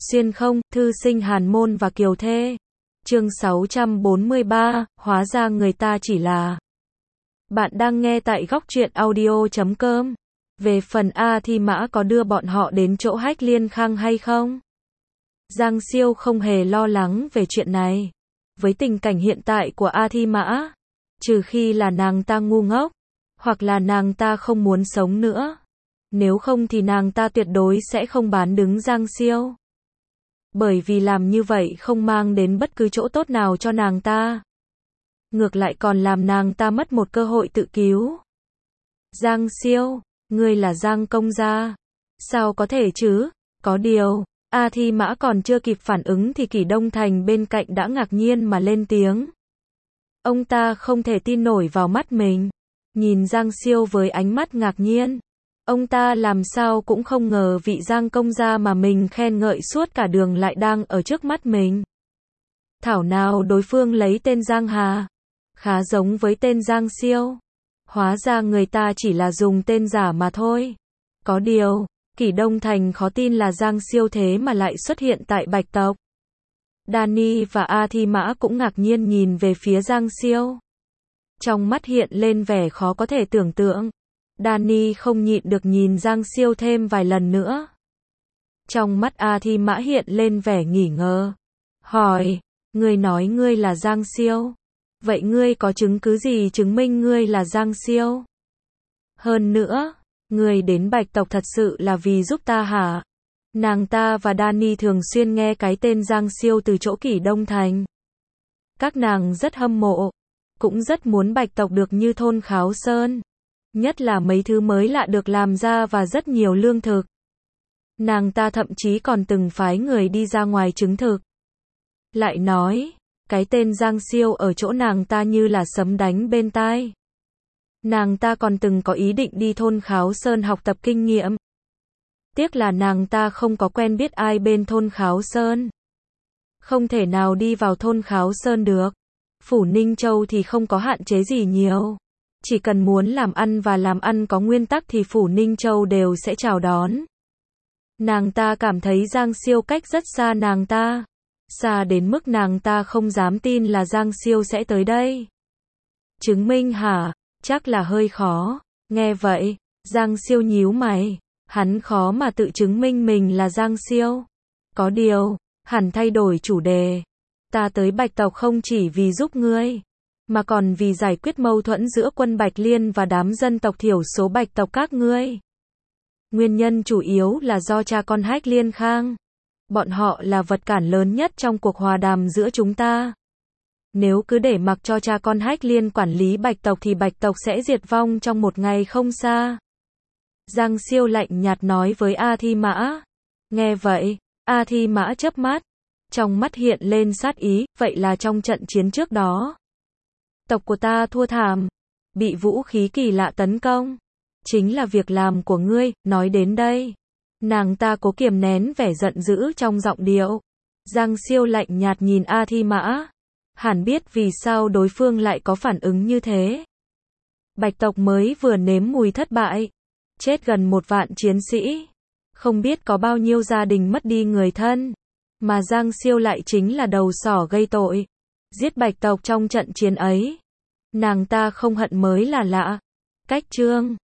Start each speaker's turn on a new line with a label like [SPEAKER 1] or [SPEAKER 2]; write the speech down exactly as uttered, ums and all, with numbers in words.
[SPEAKER 1] Xuyên không, thư sinh hàn môn và kiều thê. Chương sáu trăm bốn mươi ba, hóa ra người ta chỉ là. Bạn đang nghe tại góc truyện audio chấm com. Về phần A Thi Mã có đưa bọn họ đến chỗ Hách Liên Khang hay không? Giang Siêu không hề lo lắng về chuyện này. Với tình cảnh hiện tại của A Thi Mã, trừ khi là nàng ta ngu ngốc, hoặc là nàng ta không muốn sống nữa. Nếu không thì nàng ta tuyệt đối sẽ không bán đứng Giang Siêu. Bởi vì làm như vậy không mang đến bất cứ chỗ tốt nào cho nàng ta. Ngược lại còn làm nàng ta mất một cơ hội tự cứu. Giang Siêu, ngươi là Giang công gia. Sao có thể chứ? Có điều, A Thi Mã còn chưa kịp phản ứng thì Kỷ Đông Thành bên cạnh đã ngạc nhiên mà lên tiếng. Ông ta không thể tin nổi vào mắt mình. Nhìn Giang Siêu với ánh mắt ngạc nhiên. Ông ta làm sao cũng không ngờ vị Giang công gia mà mình khen ngợi suốt cả đường lại đang ở trước mắt mình. Thảo nào đối phương lấy tên Giang Hà. Khá giống với tên Giang Siêu. Hóa ra người ta chỉ là dùng tên giả mà thôi. Có điều, Kỷ Đông Thành khó tin là Giang Siêu thế mà lại xuất hiện tại Bạch tộc. Danny và A Thi Mã cũng ngạc nhiên nhìn về phía Giang Siêu. Trong mắt hiện lên vẻ khó có thể tưởng tượng. Danny không nhịn được nhìn Giang Siêu thêm vài lần nữa. Trong mắt A Thi Mã hiện lên vẻ nghi ngờ. Hỏi, ngươi nói ngươi là Giang Siêu. Vậy ngươi có chứng cứ gì chứng minh ngươi là Giang Siêu? Hơn nữa, ngươi đến Bạch tộc thật sự là vì giúp ta hả? Nàng ta và Danny thường xuyên nghe cái tên Giang Siêu từ chỗ Kỷ Đông Thành. Các nàng rất hâm mộ, cũng rất muốn Bạch tộc được như thôn Kháo Sơn. Nhất là mấy thứ mới lạ được làm ra và rất nhiều lương thực. Nàng ta thậm chí còn từng phái người đi ra ngoài chứng thực. Lại nói, cái tên Giang Siêu ở chỗ nàng ta như là sấm đánh bên tai. Nàng ta còn từng có ý định đi thôn Kháo Sơn học tập kinh nghiệm. Tiếc là nàng ta không có quen biết ai bên thôn Kháo Sơn. Không thể nào đi vào thôn Kháo Sơn được. Phủ Ninh Châu thì không có hạn chế gì nhiều. Chỉ cần muốn làm ăn và làm ăn có nguyên tắc thì Phủ Ninh Châu đều sẽ chào đón. Nàng ta cảm thấy Giang Siêu cách rất xa nàng ta. Xa đến mức nàng ta không dám tin là Giang Siêu sẽ tới đây. Chứng minh hả? Chắc là hơi khó. Nghe vậy, Giang Siêu nhíu mày. Hắn khó mà tự chứng minh mình là Giang Siêu. Có điều, hẳn thay đổi chủ đề. Ta tới Bạch tộc không chỉ vì giúp ngươi, mà còn vì giải quyết mâu thuẫn giữa quân Bạch Liên và đám dân tộc thiểu số Bạch tộc các ngươi. Nguyên nhân chủ yếu là do cha con Hách Liên Khang. Bọn họ là vật cản lớn nhất trong cuộc hòa đàm giữa chúng ta. Nếu cứ để mặc cho cha con Hách Liên quản lý Bạch tộc thì Bạch tộc sẽ diệt vong trong một ngày không xa. Giang Siêu lạnh nhạt nói với A Thi Mã. Nghe vậy, A Thi Mã chớp mắt. Trong mắt hiện lên sát ý, vậy là trong trận chiến trước đó. Tộc của ta thua thảm. Bị vũ khí kỳ lạ tấn công. Chính là việc làm của ngươi, nói đến đây. Nàng ta cố kiềm nén vẻ giận dữ trong giọng điệu. Giang Siêu lạnh nhạt nhìn A Thi Mã. Hẳn biết vì sao đối phương lại có phản ứng như thế. Bạch tộc mới vừa nếm mùi thất bại. Chết gần một vạn chiến sĩ. Không biết có bao nhiêu gia đình mất đi người thân. Mà Giang Siêu lại chính là đầu sỏ gây tội. Giết Bạch tộc trong trận chiến ấy. Nàng ta không hận mới là lạ. Cách chương